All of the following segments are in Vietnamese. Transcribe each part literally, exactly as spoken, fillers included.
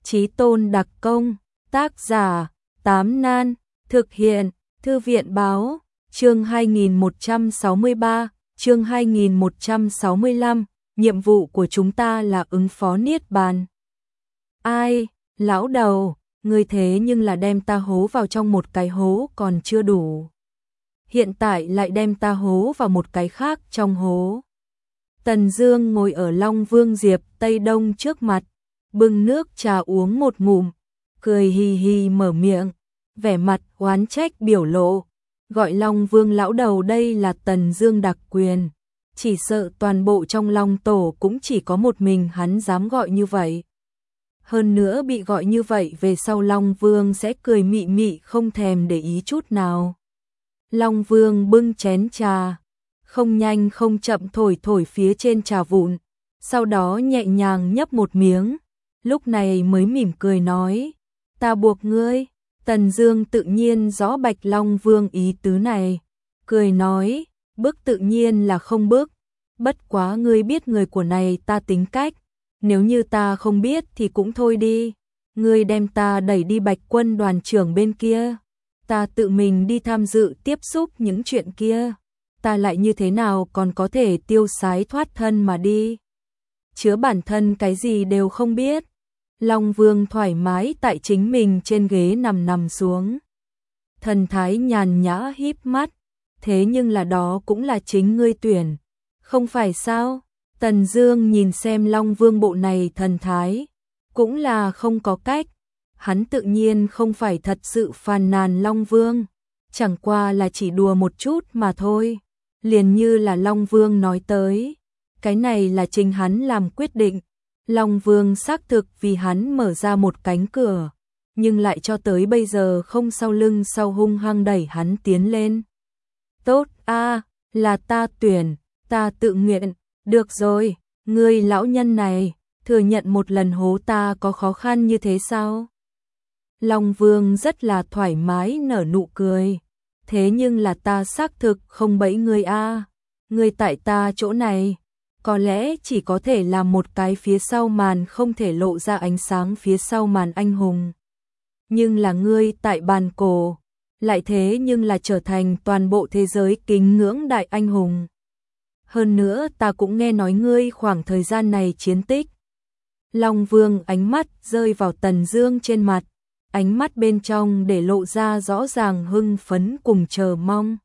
Chí tôn đặc công, tác giả, Tám Nan, thực hiện, Thư viện báo, chương hai nghìn một trăm sáu mươi ba, chương hai nghìn một trăm sáu mươi lăm, nhiệm vụ của chúng ta là ứng phó niết bàn. Ai, lão đầu, ngươi thế nhưng là đem ta hố vào trong một cái hố còn chưa đủ. Hiện tại lại đem ta hố vào một cái khác trong hố. Tần Dương ngồi ở Long Vương Diệp Tây Đông trước mặt, bưng nước trà uống một ngụm, cười hì hì mở miệng, vẻ mặt oán trách biểu lộ, gọi Long Vương lão đầu đây là Tần Dương đặc quyền, chỉ sợ toàn bộ trong Long tổ cũng chỉ có một mình hắn dám gọi như vậy. Hơn nữa bị gọi như vậy về sau Long Vương sẽ cười mị mị không thèm để ý chút nào. Long Vương bưng chén trà, không nhanh không chậm thổi thổi phía trên trà vụn, sau đó nhẹ nhàng nhấp một miếng, lúc này mới mỉm cười nói, ta buộc ngươi. Tần Dương tự nhiên rõ Bạch Long Vương ý tứ này, cười nói, bức tự nhiên là không bức, bất quá ngươi biết người của này ta tính cách, nếu như ta không biết thì cũng thôi đi, ngươi đem ta đẩy đi Bạch Quân đoàn trưởng bên kia, ta tự mình đi tham dự tiếp xúc những chuyện kia, ta lại như thế nào còn có thể tiêu sái thoát thân mà đi. Chứa bản thân cái gì đều không biết. Long Vương thoải mái tại chính mình trên ghế nằm nằm xuống. Thần thái nhàn nhã híp mắt, thế nhưng là đó cũng là chính ngươi tuyển, không phải sao? Tần Dương nhìn xem Long Vương bộ này thần thái, cũng là không có cách, hắn tự nhiên không phải thật sự phàn nàn Long Vương, chẳng qua là chỉ đùa một chút mà thôi, liền như là Long Vương nói tới, cái này là chính hắn làm quyết định. Long Vương xác thực vì hắn mở ra một cánh cửa, nhưng lại cho tới bây giờ không sau lưng sau hung hăng đẩy hắn tiến lên. Tốt a, là ta tuyển, ta tự nguyện, được rồi, ngươi lão nhân này, thừa nhận một lần hố ta có khó khăn như thế sao? Long Vương rất là thoải mái nở nụ cười, thế nhưng là ta xác thực không bẫy ngươi a, ngươi tại ta chỗ này có lẽ chỉ có thể làm một cái phía sau màn không thể lộ ra ánh sáng phía sau màn anh hùng. Nhưng là ngươi tại bàn cổ, lại thế nhưng là trở thành toàn bộ thế giới kính ngưỡng đại anh hùng. Hơn nữa ta cũng nghe nói ngươi khoảng thời gian này chiến tích. Long Vương ánh mắt rơi vào Tần Dương trên mặt, ánh mắt bên trong để lộ ra rõ ràng hưng phấn cùng chờ mong.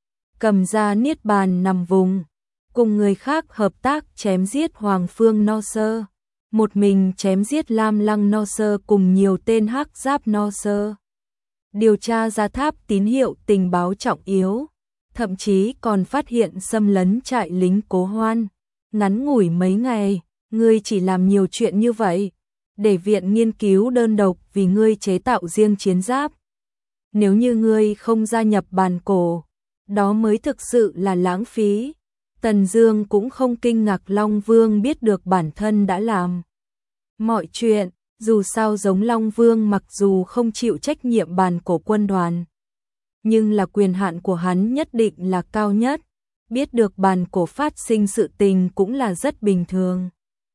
Cầm ra niết bàn nằm vùng, cùng người khác hợp tác chém giết Hoàng Phương No Sơ, một mình chém giết Lam Lăng No Sơ cùng nhiều tên hắc giáp No Sơ. Điều tra ra tháp tín hiệu tình báo trọng yếu, thậm chí còn phát hiện xâm lấn trại lính Cố Hoan. Ngắn ngủi mấy ngày, ngươi chỉ làm nhiều chuyện như vậy, để viện nghiên cứu đơn độc vì ngươi chế tạo riêng chiến giáp. Nếu như ngươi không gia nhập bàn cổ, đó mới thực sự là lãng phí. Tần Dương cũng không kinh ngạc Long Vương biết được bản thân đã làm mọi chuyện, dù sao giống Long Vương mặc dù không chịu trách nhiệm bàn cổ quân đoàn, nhưng là quyền hạn của hắn nhất định là cao nhất, biết được bàn cổ phát sinh sự tình cũng là rất bình thường.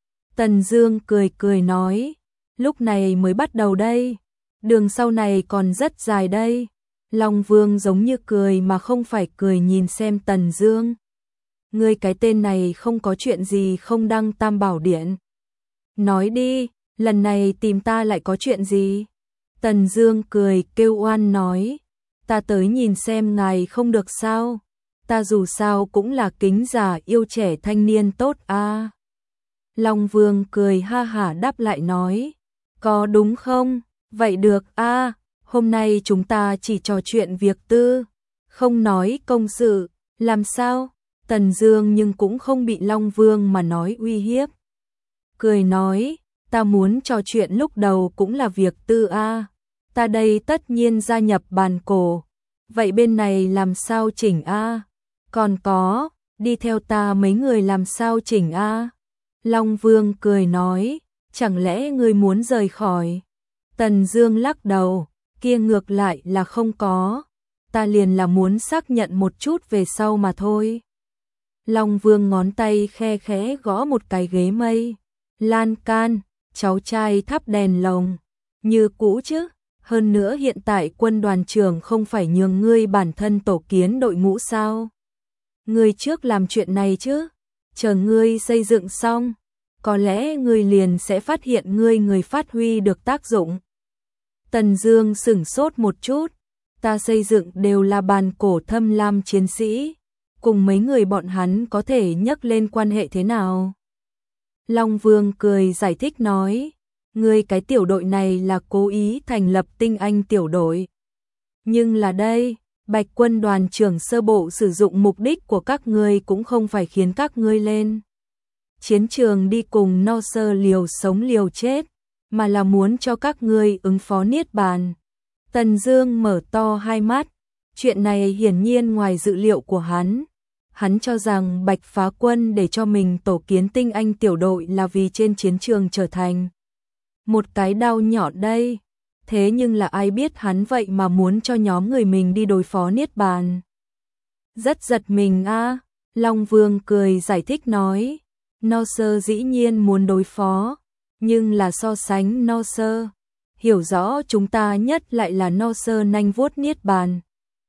Tần Dương cười cười nói, lúc này mới bắt đầu đây, đường sau này còn rất dài đây. Long Vương giống như cười mà không phải cười nhìn xem Tần Dương. Ngươi cái tên này không có chuyện gì không đăng Tam Bảo Điện. Nói đi, lần này tìm ta lại có chuyện gì? Tần Dương cười kêu oan nói, ta tới nhìn xem ngài không được sao? Ta dù sao cũng là kính già yêu trẻ thanh niên tốt a. À. Long Vương cười ha hả đáp lại nói, có đúng không? Vậy được a, à, hôm nay chúng ta chỉ trò chuyện việc tư, không nói công sự, làm sao? Tần Dương nhưng cũng không bị Long Vương mà nói uy hiếp. Cười nói, ta muốn trò chuyện lúc đầu cũng là việc tư a, ta đây tất nhiên gia nhập bàn cổ, vậy bên này làm sao chỉnh a? Còn có, đi theo ta mấy người làm sao chỉnh a? Long Vương cười nói, chẳng lẽ ngươi muốn rời khỏi? Tần Dương lắc đầu, kia ngược lại là không có, ta liền là muốn xác nhận một chút về sau mà thôi. Long Vương ngón tay khe khẽ gõ một cái ghế mây, lan can, cháu trai thắp đèn lồng, như cũ chứ, hơn nữa hiện tại quân đoàn trưởng không phải nhường ngươi bản thân tổ kiến đội ngũ sao? Ngươi trước làm chuyện này chứ, chờ ngươi xây dựng xong, có lẽ ngươi liền sẽ phát hiện ngươi người phát huy được tác dụng. Tần Dương sửng sốt một chút, ta xây dựng đều là bàn cổ thâm lam chiến sĩ, cùng mấy người bọn hắn có thể nhắc lên quan hệ thế nào? Long Vương cười giải thích nói, ngươi cái tiểu đội này là cố ý thành lập tinh anh tiểu đội. Nhưng là đây, Bạch quân đoàn trưởng sơ bộ sử dụng mục đích của các ngươi cũng không phải khiến các ngươi lên chiến trường đi cùng no sơ liều sống liều chết, mà là muốn cho các ngươi ứng phó niết bàn. Tần Dương mở to hai mắt, chuyện này hiển nhiên ngoài dự liệu của hắn. Hắn cho rằng Bạch Phá Quân để cho mình tổ kiến tinh anh tiểu đội là vì trên chiến trường trở thành một cái đao nhỏ đây. Thế nhưng là ai biết hắn vậy mà muốn cho nhóm người mình đi đối phó niết bàn. Rất giật mình a. À. Long Vương cười giải thích nói, no sơ dĩ nhiên muốn đối phó, nhưng là so sánh no sơ, hiểu rõ chúng ta nhất lại là no sơ nanh vuốt niết bàn.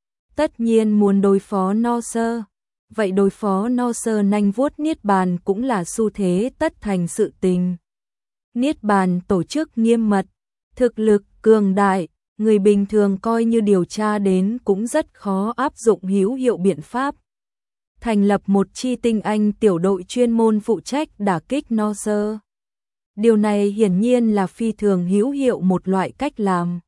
Tất nhiên muốn đối phó no sơ, vậy đối phó no sơ nanh vuốt niết bàn cũng là xu thế tất thành sự tình. Niết bàn tổ chức nghiêm mật, thực lực cường đại, người bình thường coi như điều tra đến cũng rất khó áp dụng hữu hiệu biện pháp. Thành lập một chi tinh anh tiểu đội chuyên môn phụ trách đả kích no sơ. Điều này hiển nhiên là phi thường hữu hiệu một loại cách làm.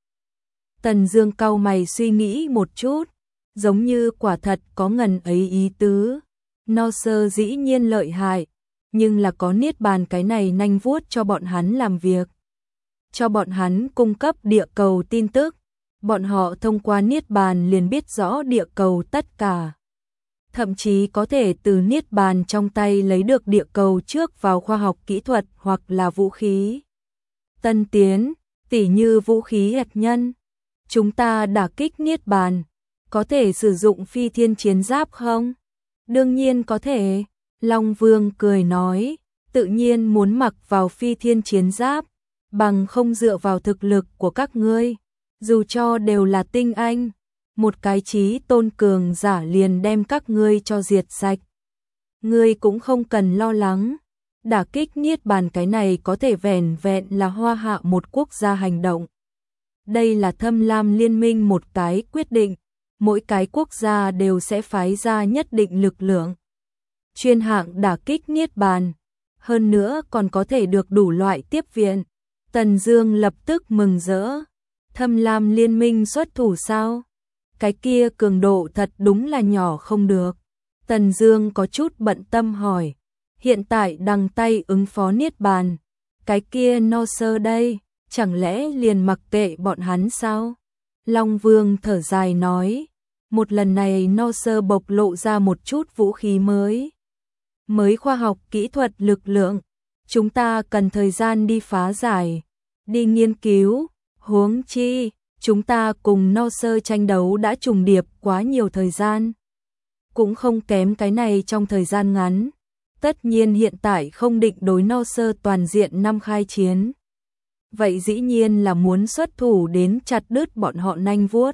Tần Dương cau mày suy nghĩ một chút, giống như quả thật có ngần ấy ý tứ. No sơ dĩ nhiên lợi hại, nhưng là có niết bàn cái này nanh vuốt cho bọn hắn làm việc. Cho bọn hắn cung cấp địa cầu tin tức, bọn họ thông qua niết bàn liền biết rõ địa cầu tất cả. Thậm chí có thể từ niết bàn trong tay lấy được địa cầu trước vào khoa học kỹ thuật hoặc là vũ khí tân tiến, tỉ như vũ khí hạt nhân. Chúng ta đả kích niết bàn, có thể sử dụng phi thiên chiến giáp không? Đương nhiên có thể, Long Vương cười nói, tự nhiên muốn mặc vào phi thiên chiến giáp, bằng không dựa vào thực lực của các ngươi, dù cho đều là tinh anh, một cái chí tôn cường giả liền đem các ngươi cho diệt sạch. Ngươi cũng không cần lo lắng, đả kích niết bàn cái này có thể vẻn vẹn là hoa hạ một quốc gia hành động. Đây là thâm lam liên minh một cái quyết định, mỗi cái quốc gia đều sẽ phái ra nhất định lực lượng chuyên hạng đả kích niết bàn, hơn nữa còn có thể được đủ loại tiếp viện. Tần Dương lập tức mừng rỡ, thâm lam liên minh xuất thủ sao? Cái kia cường độ thật đúng là nhỏ không được. Tần Dương có chút bận tâm hỏi, hiện tại đằng tay ứng phó niết bàn, cái kia no sơ đây, chẳng lẽ liền mặc kệ bọn hắn sao? Long Vương thở dài nói, một lần này no sơ bộc lộ ra một chút vũ khí mới. Mới khoa học kỹ thuật lực lượng, chúng ta cần thời gian đi phá giải, đi nghiên cứu, huống chi, chúng ta cùng no sơ tranh đấu đã trùng điệp quá nhiều thời gian. Cũng không kém cái này trong thời gian ngắn, tất nhiên hiện tại không định đối no sơ toàn diện năm khai chiến. Vậy dĩ nhiên là muốn xuất thủ đến chặt đứt bọn họ nanh vuốt.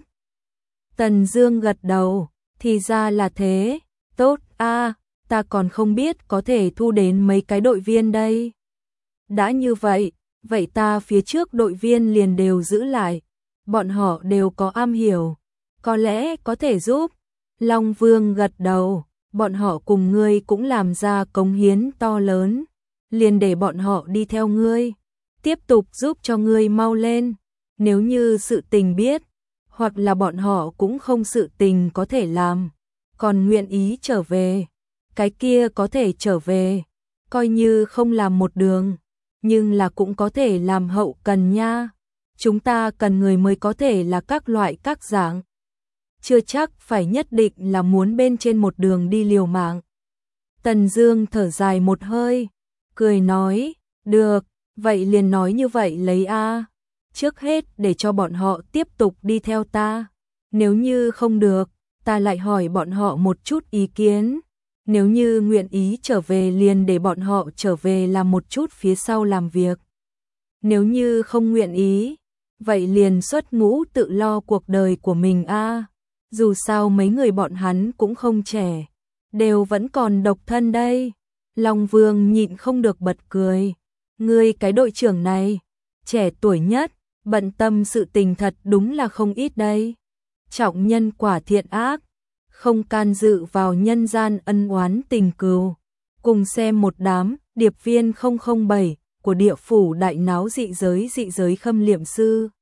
Tần Dương gật đầu, thì ra là thế, tốt a, ta còn không biết có thể thu đến mấy cái đội viên đây. Đã như vậy, vậy ta phía trước đội viên liền đều giữ lại, bọn họ đều có am hiểu, có lẽ có thể giúp. Long Vương gật đầu, bọn họ cùng ngươi cũng làm ra cống hiến to lớn, liền để bọn họ đi theo ngươi, tiếp tục giúp cho ngươi mau lên. Nếu như sự tình biết, hoặc là bọn họ cũng không sự tình có thể làm, còn nguyện ý trở về, cái kia có thể trở về, coi như không làm một đường, nhưng là cũng có thể làm hậu cần nha. Chúng ta cần người mới có thể là các loại các dạng, chưa chắc phải nhất định là muốn bên trên một đường đi liều mạng. Tần Dương thở dài một hơi, cười nói, được, vậy liền nói như vậy lấy a. Trước hết để cho bọn họ tiếp tục đi theo ta, nếu như không được, ta lại hỏi bọn họ một chút ý kiến, nếu như nguyện ý trở về liền để bọn họ trở về làm một chút phía sau làm việc. Nếu như không nguyện ý, vậy liền xuất ngũ tự lo cuộc đời của mình a. Dù sao mấy người bọn hắn cũng không trẻ, đều vẫn còn độc thân đây. Long Vương nhịn không được bật cười. Ngươi cái đội trưởng này, trẻ tuổi nhất, bận tâm sự tình thật đúng là không ít đây. Trọng nhân quả thiện ác, không can dự vào nhân gian ân oán tình cừu. Cùng xem một đám điệp viên không không bảy của địa phủ đại náo dị giới dị giới khâm liệm sư.